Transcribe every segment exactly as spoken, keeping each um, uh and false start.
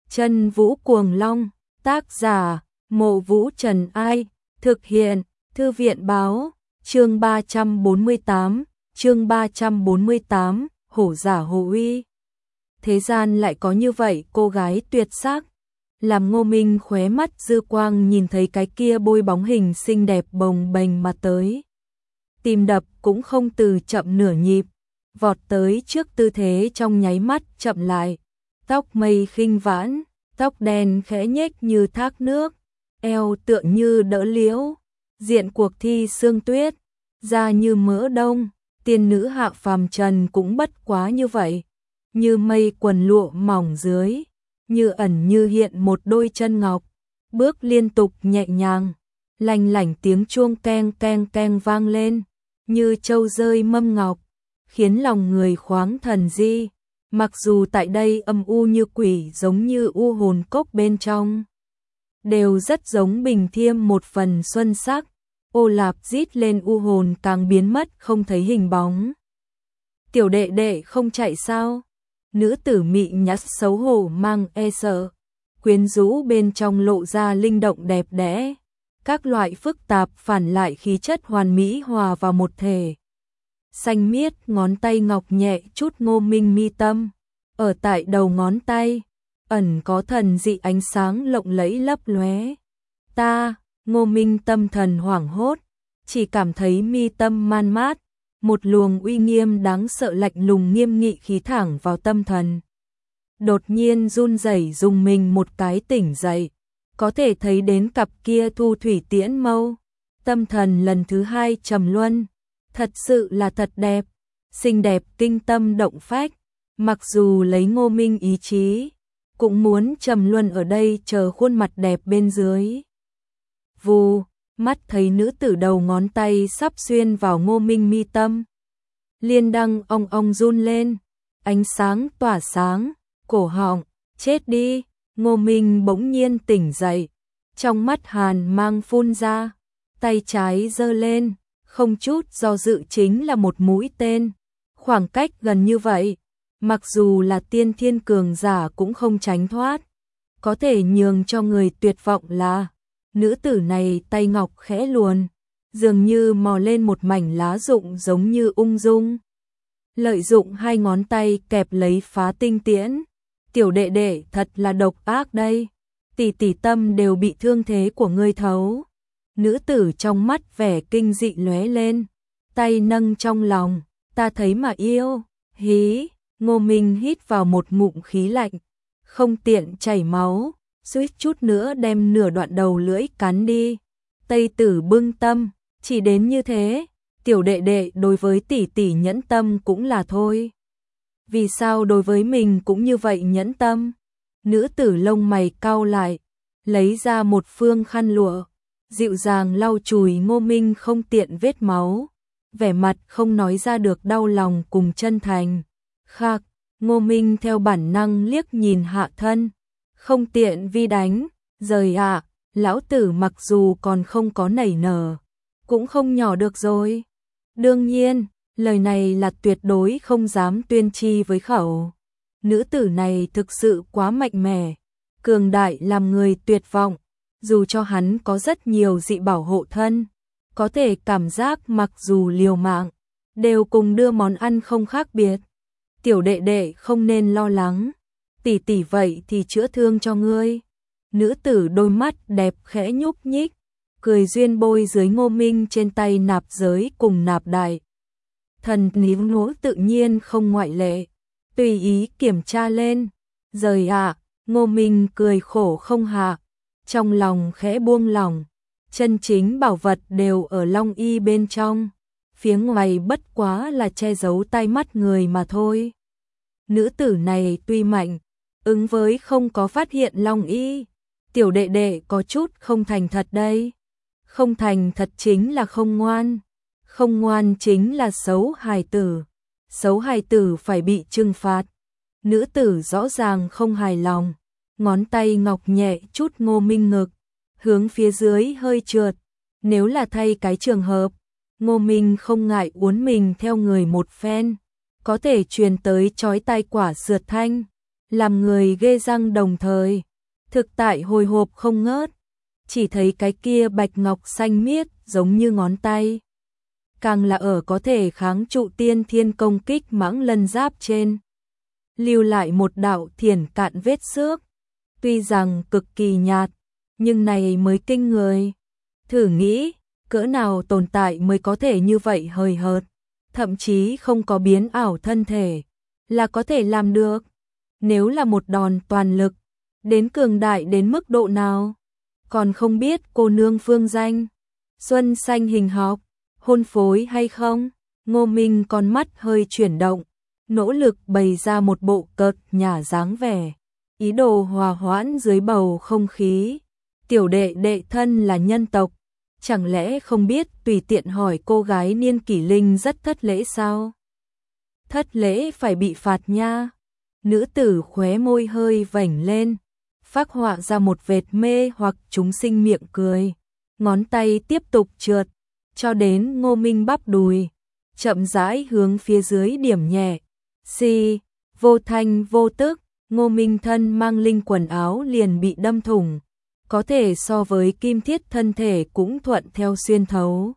Chân Vũ Cuồng Long, tác giả, Mộ Vũ Trần Ai, thực hiện, Thư viện báo, chương ba trăm bốn mươi tám, chương ba trăm bốn mươi tám, hổ giả hồ uy. Thế gian lại có như vậy cô gái tuyệt sắc, làm Ngô Minh khóe mắt dư quang nhìn thấy cái kia bôi bóng hình xinh đẹp bồng bềnh mà tới. Tim đập cũng không từ chậm nửa nhịp, vọt tới trước tư thế trong nháy mắt chậm lại. Tóc mây khinh vãn, tóc đen khẽ nhếch như thác nước, eo tựa như đỡ liễu, diện cuộc thi sương tuyết, da như mỡ đông, tiên nữ hạ phàm trần cũng bất quá như vậy, như mây quần lụa mỏng dưới, như ẩn như hiện một đôi chân ngọc, bước liên tục nhẹ nhàng, lanh lảnh tiếng chuông keng keng keng vang lên, như châu rơi mâm ngọc, khiến lòng người khoáng thần di. Mặc dù tại đây âm u như quỷ giống như u hồn cốc bên trong, đều rất giống bình thiêm một phần xuân sắc, ô lạp rít lên u hồn càng biến mất không thấy hình bóng. Tiểu đệ đệ không chạy sao? Nữ tử mị nhắt xấu hổ mang e sợ, quyến rũ bên trong lộ ra linh động đẹp đẽ, các loại phức tạp phản lại khí chất hoàn mỹ hòa vào một thể. Xanh miết ngón tay ngọc nhẹ chút Ngô Minh mi tâm, ở tại đầu ngón tay, ẩn có thần dị ánh sáng lộng lẫy lấp lóe. Ta, Ngô Minh tâm thần hoảng hốt, chỉ cảm thấy mi tâm man mát, một luồng uy nghiêm đáng sợ lạnh lùng nghiêm nghị khí thẳng vào tâm thần. Đột nhiên run rẩy dùng mình một cái tỉnh dậy, có thể thấy đến cặp kia thu thủy tiễn mâu, tâm thần lần thứ hai trầm luân. Thật sự là thật đẹp, xinh đẹp kinh tâm động phách, mặc dù lấy Ngô Minh ý chí, cũng muốn trầm luân ở đây chờ khuôn mặt đẹp bên dưới. Vù, mắt thấy nữ tử đầu ngón tay sắp xuyên vào Ngô Minh mi tâm. Liên đăng ong ong run lên, ánh sáng tỏa sáng, cổ họng, chết đi, Ngô Minh bỗng nhiên tỉnh dậy, trong mắt hàn mang phun ra, tay trái giơ lên. Không chút do dự chính là một mũi tên, khoảng cách gần như vậy, mặc dù là tiên thiên cường giả cũng không tránh thoát, có thể nhường cho người tuyệt vọng là, nữ tử này tay ngọc khẽ luồn, dường như mò lên một mảnh lá rụng giống như ung dung. Lợi dụng hai ngón tay kẹp lấy phá tinh tiễn, tiểu đệ đệ thật là độc ác đây, tỷ tỷ tâm đều bị thương thế của ngươi thấu. Nữ tử trong mắt vẻ kinh dị lóe lên, tay nâng trong lòng, ta thấy mà yêu, hí, Ngô Minh hít vào một ngụm khí lạnh, không tiện chảy máu, suýt chút nữa đem nửa đoạn đầu lưỡi cắn đi. Tây tử bưng tâm, chỉ đến như thế, tiểu đệ đệ đối với tỷ tỷ nhẫn tâm cũng là thôi. Vì sao đối với mình cũng như vậy nhẫn tâm? Nữ tử lông mày cau lại, lấy ra một phương khăn lụa, dịu dàng lau chùi Ngô Minh không tiện vết máu, vẻ mặt không nói ra được đau lòng cùng chân thành. Khắc, Ngô Minh theo bản năng liếc nhìn hạ thân, không tiện vi đánh, rời ạ, lão tử mặc dù còn không có nảy nở, cũng không nhỏ được rồi. Đương nhiên, lời này là tuyệt đối không dám tuyên chi với khẩu. Nữ tử này thực sự quá mạnh mẽ, cường đại làm người tuyệt vọng. Dù cho hắn có rất nhiều dị bảo hộ thân, có thể cảm giác mặc dù liều mạng, đều cùng đưa món ăn không khác biệt. Tiểu đệ đệ không nên lo lắng, tỷ tỷ vậy thì chữa thương cho ngươi. Nữ tử đôi mắt đẹp khẽ nhúc nhích, cười duyên bôi dưới Ngô Minh trên tay nạp giới cùng nạp đại. Thần níu nỗ tự nhiên không ngoại lệ, tùy ý kiểm tra lên. Rời ạ, Ngô Minh cười khổ không hạ. Trong lòng khẽ buông lỏng, chân chính bảo vật đều ở long y bên trong, phía ngoài bất quá là che giấu tai mắt người mà thôi. Nữ tử này tuy mạnh, ứng với không có phát hiện long y, tiểu đệ đệ có chút không thành thật đây. Không thành thật chính là không ngoan, không ngoan chính là xấu hài tử, xấu hài tử phải bị trừng phạt. Nữ tử rõ ràng không hài lòng. Ngón tay ngọc nhẹ chút Ngô Minh ngực, hướng phía dưới hơi trượt. Nếu là thay cái trường hợp, Ngô Minh không ngại uốn mình theo người một phen, có thể truyền tới chói tai quả sượt thanh. làm người ghê răng đồng thời. Thực tại hồi hộp không ngớt, chỉ thấy cái kia bạch ngọc xanh miết giống như ngón tay. Càng là ở có thể kháng trụ tiên thiên công kích mãng lân giáp trên. Lưu lại một đạo thiển cạn vết xước. Tuy rằng cực kỳ nhạt, nhưng này mới kinh người. Thử nghĩ, cỡ nào tồn tại mới có thể như vậy hời hợt, thậm chí không có biến ảo thân thể, là có thể làm được. Nếu là một đòn toàn lực, đến cường đại đến mức độ nào, còn không biết cô nương phương danh, xuân xanh hình học, hôn phối hay không. Ngô Minh con mắt hơi chuyển động, nỗ lực bày ra một bộ cợt nhả dáng vẻ, ý đồ hòa hoãn dưới bầu không khí. Tiểu đệ đệ thân là nhân tộc, chẳng lẽ không biết tùy tiện hỏi cô gái niên kỷ linh rất thất lễ sao? Thất lễ phải bị phạt nha. Nữ tử khóe môi hơi vểnh lên, phác họa ra một vệt mê hoặc chúng sinh miệng cười. Ngón tay tiếp tục trượt, cho đến Ngô Minh bắp đùi, chậm rãi hướng phía dưới điểm nhẹ. Xì, vô thanh vô tức, Ngô Minh thân mang linh quần áo liền bị đâm thủng, có thể so với kim thiết thân thể cũng thuận theo xuyên thấu.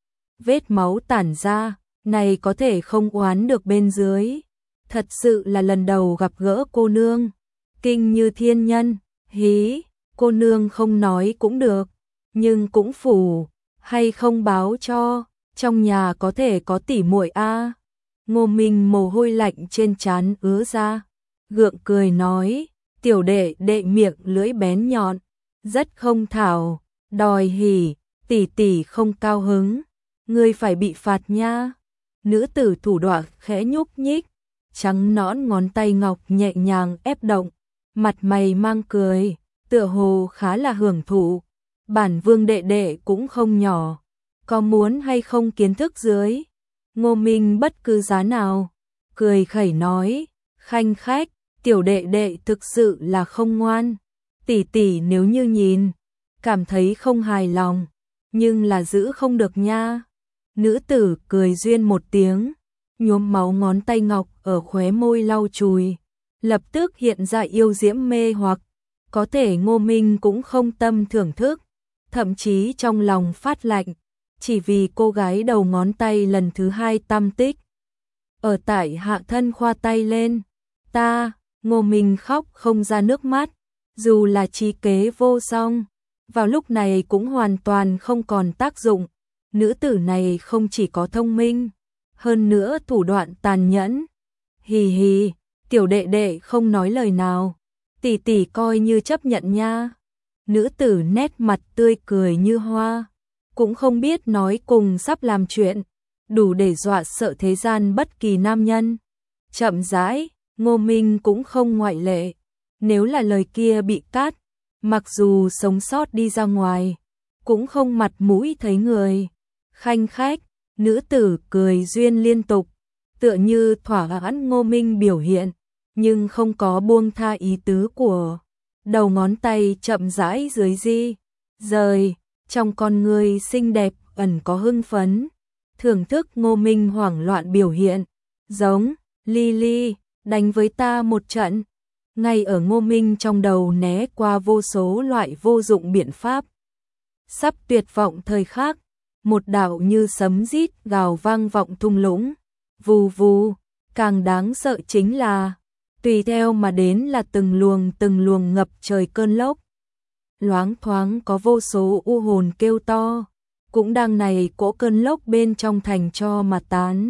Vết máu tản ra, này có thể không oán được bên dưới. Thật sự là lần đầu gặp gỡ cô nương, kinh như thiên nhân. Hí, cô nương không nói cũng được, nhưng cũng phủ, hay không báo cho, trong nhà có thể có tỉ muội a. Ngô Minh mồ hôi lạnh trên trán ứa ra, gượng cười nói, tiểu đệ đệ miệng lưỡi bén nhọn, rất không thảo, đòi hỉ, tỷ tỷ không cao hứng, ngươi phải bị phạt nha. Nữ tử thủ đoạn khẽ nhúc nhích, trắng nõn ngón tay ngọc nhẹ nhàng ép động, mặt mày mang cười, tựa hồ khá là hưởng thụ. Bản vương đệ đệ cũng không nhỏ, có muốn hay không kiến thức dưới? Ngô Minh bất cứ giá nào, cười khẩy nói, khanh khách, tiểu đệ đệ thực sự là không ngoan. Tỷ tỷ nếu như nhìn, cảm thấy không hài lòng, nhưng là giữ không được nha. Nữ tử cười duyên một tiếng, nhuốm máu ngón tay ngọc ở khóe môi lau chùi, lập tức hiện ra yêu diễm mê hoặc, có thể Ngô Minh cũng không tâm thưởng thức, thậm chí trong lòng phát lạnh, chỉ vì cô gái đầu ngón tay lần thứ hai tam tích. Ở tại hạ thân khoa tay lên, ta, Ngô Minh khóc không ra nước mắt, dù là trí kế vô song, vào lúc này cũng hoàn toàn không còn tác dụng. Nữ tử này không chỉ có thông minh, hơn nữa thủ đoạn tàn nhẫn. Hì hì, tiểu đệ đệ không nói lời nào, tỷ tỷ coi như chấp nhận nha. Nữ tử nét mặt tươi cười như hoa, cũng không biết nói cùng sắp làm chuyện, đủ để dọa sợ thế gian bất kỳ nam nhân. Chậm rãi, Ngô Minh cũng không ngoại lệ, nếu là lời kia bị cắt, mặc dù sống sót đi ra ngoài, cũng không mặt mũi thấy người. Khanh khách, nữ tử cười duyên liên tục, tựa như thỏa mãn Ngô Minh biểu hiện, nhưng không có buông tha ý tứ của. Đầu ngón tay chậm rãi dưới di, rời, trong con người xinh đẹp ẩn có hưng phấn, thưởng thức Ngô Minh hoảng loạn biểu hiện, giống, Lily, đánh với ta một trận. Ngay ở Ngô Minh trong đầu né qua vô số loại vô dụng biện pháp. Sắp tuyệt vọng thời khắc, một đạo như sấm rít gào vang vọng thung lũng, vù vù, càng đáng sợ chính là, tùy theo mà đến là từng luồng từng luồng ngập trời cơn lốc. Loáng thoáng có vô số u hồn kêu to, cũng đang này cỗ cơn lốc bên trong thành cho mà tán.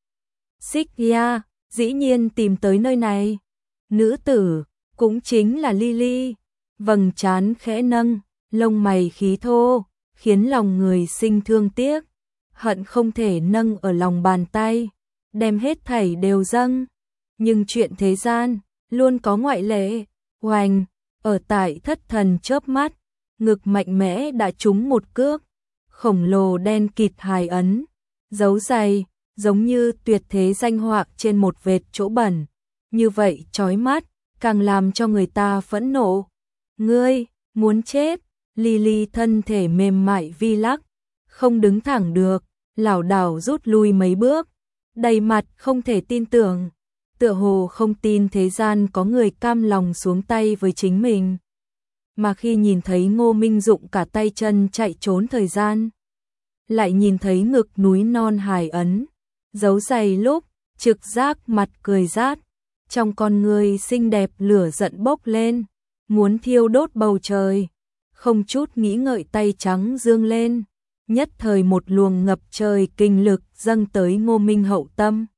Xích ya, dĩ nhiên tìm tới nơi này. Nữ tử, cũng chính là Lily, vầng trán khẽ nâng, lông mày khí thô, khiến lòng người sinh thương tiếc, hận không thể nâng ở lòng bàn tay, đem hết thảy đều dâng. Nhưng chuyện thế gian, luôn có ngoại lệ. Oanh, ở tại thất thần chớp mắt, ngực mạnh mẽ đã trúng một cước, khổng lồ đen kịt hài ấn, dấu dày, giống như tuyệt thế danh họa trên một vệt chỗ bẩn. Như vậy chói mắt, càng làm cho người ta phẫn nộ. Ngươi, muốn chết. Lily thân thể mềm mại vi lắc, không đứng thẳng được, lảo đảo rút lui mấy bước, đầy mặt không thể tin tưởng. tựa hồ không tin thế gian có người cam lòng xuống tay với chính mình. Mà khi nhìn thấy Ngô Minh dụng cả tay chân chạy trốn thời gian, lại nhìn thấy ngực núi non hài ấn, dấu giày lúc, trực giác mặt cười rát, trong con người xinh đẹp lửa giận bốc lên, muốn thiêu đốt bầu trời, không chút nghĩ ngợi tay trắng dương lên, nhất thời một luồng ngập trời kinh lực dâng tới Ngô Minh hậu tâm.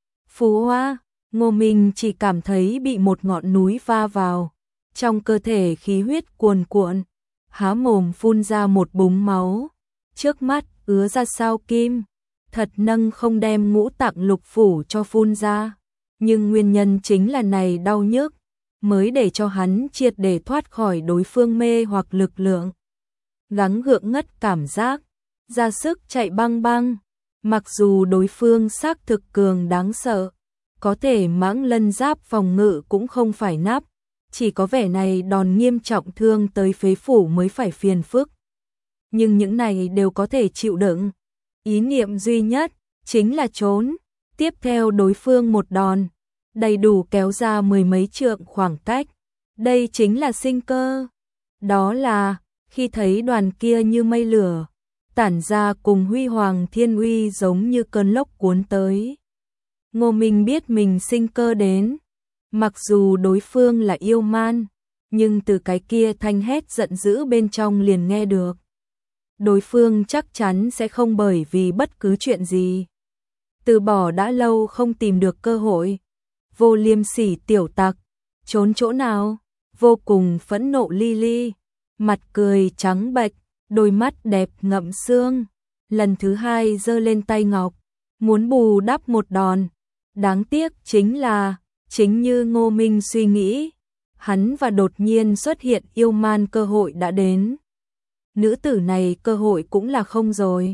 Phú Hoa, Ngô Minh chỉ cảm thấy bị một ngọn núi va vào, trong cơ thể khí huyết cuồn cuộn, há mồm phun ra một búng máu, trước mắt ứa ra sao kim, thật nâng không đem ngũ tạng lục phủ cho phun ra, nhưng nguyên nhân chính là này đau nhức, mới để cho hắn triệt để thoát khỏi đối phương mê hoặc lực lượng. Gắng gượng ngất cảm giác, ra sức chạy băng băng, mặc dù đối phương xác thực cường đáng sợ, có thể mãng lân giáp phòng ngự cũng không phải nắp, chỉ có vẻ này đòn nghiêm trọng thương tới phế phủ mới phải phiền phức. Nhưng những này đều có thể chịu đựng. Ý niệm duy nhất chính là trốn, tiếp theo đối phương một đòn, đầy đủ kéo ra mười mấy trượng khoảng cách. Đây chính là sinh cơ. Đó là khi thấy đoàn kia như mây lửa, tản ra cùng huy hoàng thiên uy giống như cơn lốc cuốn tới. Ngô Minh biết mình sinh cơ đến, mặc dù đối phương là yêu man, nhưng từ cái kia thanh hét giận dữ bên trong liền nghe được. Đối phương chắc chắn sẽ không bởi vì bất cứ chuyện gì từ bỏ đã lâu không tìm được cơ hội. Vô liêm sỉ tiểu tặc, trốn chỗ nào? Vô cùng phẫn nộ Lily, mặt cười trắng bệch, đôi mắt đẹp ngậm sương, lần thứ hai giơ lên tay ngọc, muốn bù đắp một đòn. Đáng tiếc chính là, chính như Ngô Minh suy nghĩ, hắn và đột nhiên xuất hiện yêu man cơ hội đã đến. Nữ tử này cơ hội cũng là không rồi.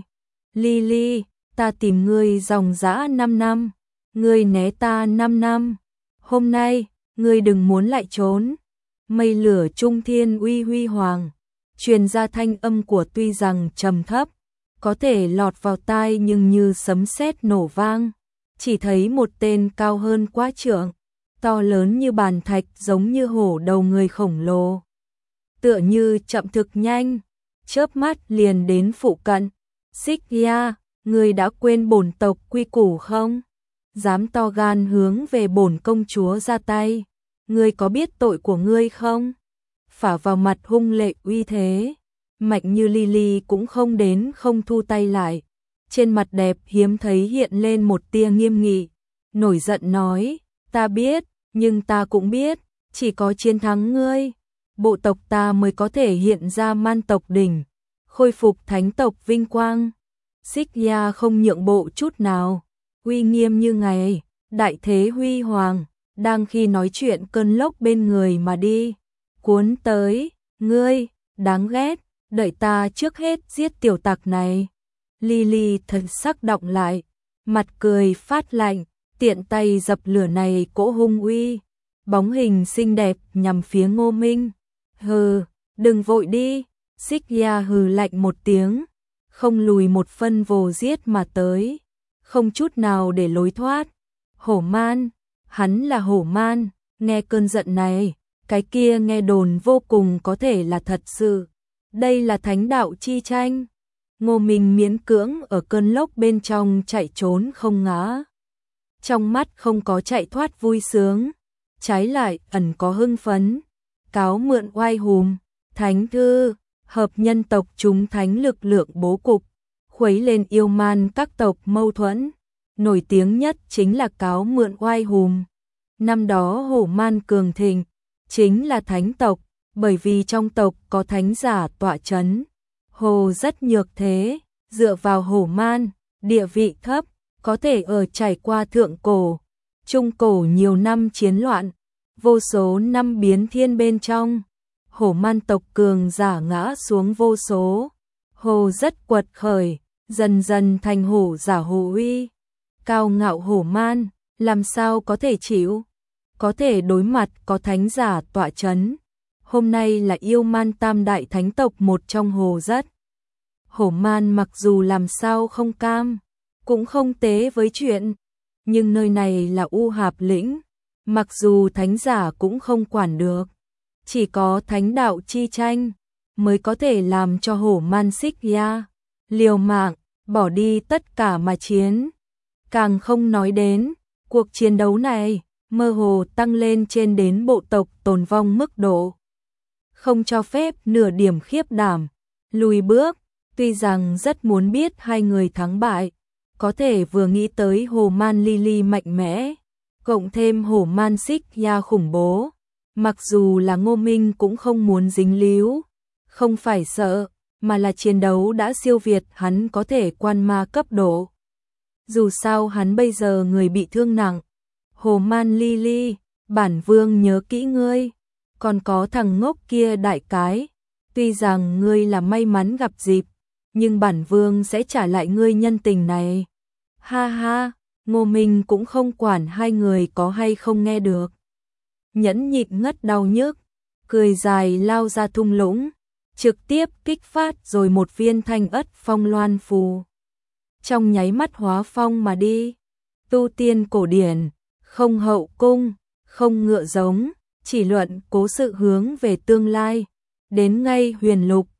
Lily, ta tìm ngươi dòng dã năm năm, ngươi né ta năm năm. Hôm nay, ngươi đừng muốn lại trốn. Mây lửa trung thiên uy huy hoàng, truyền ra thanh âm của tuy rằng trầm thấp, có thể lọt vào tai nhưng như sấm sét nổ vang. Chỉ thấy một tên cao hơn quá trượng, to lớn như bàn thạch giống như hổ đầu người khổng lồ. Tựa như chậm thực nhanh, chớp mắt liền đến phụ cận. Xích ya, ngươi đã quên bổn tộc quy củ không? Dám to gan hướng về bổn công chúa ra tay, ngươi có biết tội của ngươi không? Phả vào mặt hung lệ uy thế, mạnh như Lily cũng không đến không thu tay lại. Trên mặt đẹp hiếm thấy hiện lên một tia nghiêm nghị, nổi giận nói, ta biết, nhưng ta cũng biết, chỉ có chiến thắng ngươi, bộ tộc ta mới có thể hiện ra man tộc đỉnh, khôi phục thánh tộc vinh quang. Xích ya không nhượng bộ chút nào, uy nghiêm như ngày, đại thế huy hoàng, đang khi nói chuyện cơn lốc bên người mà đi, cuốn tới, ngươi, đáng ghét, đợi ta trước hết giết tiểu tặc này. Lily thần sắc động lại, mặt cười phát lạnh, tiện tay dập lửa này cỗ hung uy, bóng hình xinh đẹp nhằm phía Ngô Minh. Hừ, đừng vội đi. Xích ya hừ lạnh một tiếng, không lùi một phân vồ giết mà tới, không chút nào để lối thoát. Hổ man, hắn là hổ man, nghe cơn giận này, cái kia nghe đồn vô cùng có thể là thật sự. Đây là thánh đạo chi tranh. Ngô Minh miễn cưỡng ở cơn lốc bên trong chạy trốn không ngã. Trong mắt không có chạy thoát vui sướng, trái lại ẩn có hưng phấn. Cáo mượn oai hùm, thánh thư, hợp nhân tộc chúng thánh lực lượng bố cục, khuấy lên yêu man các tộc mâu thuẫn. Nổi tiếng nhất chính là cáo mượn oai hùm. Năm đó hổ man cường thịnh, chính là thánh tộc, bởi vì trong tộc có thánh giả tọa chấn. Hồ rất nhược thế, dựa vào hổ man, địa vị thấp, có thể ở trải qua thượng cổ, trung cổ nhiều năm chiến loạn, vô số năm biến thiên bên trong. Hổ man tộc cường giả ngã xuống vô số, hồ rất quật khởi, dần dần thành hổ giả hồ uy. Cao ngạo hổ man, làm sao có thể chịu, có thể đối mặt có thánh giả tọa chấn. Hôm nay là yêu man tam đại thánh tộc một trong hồ rất. Hổ man mặc dù làm sao không cam, cũng không tế với chuyện nhưng nơi này là U Hạp lĩnh, mặc dù thánh giả cũng không quản được, chỉ có thánh đạo chi tranh mới có thể làm cho Hổ Man Xích Ya liều mạng, bỏ đi tất cả mà chiến. Càng không nói đến, cuộc chiến đấu này mơ hồ tăng lên trên đến bộ tộc tồn vong mức độ, không cho phép nửa điểm khiếp đảm, lùi bước. Tuy rằng rất muốn biết hai người thắng bại, có thể vừa nghĩ tới Hồ Man Lily mạnh mẽ, cộng thêm Hổ Man Xích Ya khủng bố, mặc dù là Ngô Minh cũng không muốn dính líu, không phải sợ, mà là chiến đấu đã siêu việt hắn có thể quan ma cấp độ. Dù sao hắn bây giờ người bị thương nặng. Hồ Man Lily, bản vương nhớ kỹ ngươi, còn có thằng ngốc kia đại cái, tuy rằng ngươi là may mắn gặp dịp, nhưng bản vương sẽ trả lại ngươi nhân tình này. Ha ha, Ngô Minh cũng không quản hai người có hay không nghe được. Nhẫn nhịn ngất đau nhức, cười dài lao ra thung lũng, trực tiếp kích phát rồi một viên thanh ất phong loan phù. Trong nháy mắt hóa phong mà đi, tu tiên cổ điển, không hậu cung, không ngựa giống, chỉ luận cố sự hướng về tương lai, đến ngay huyền lục,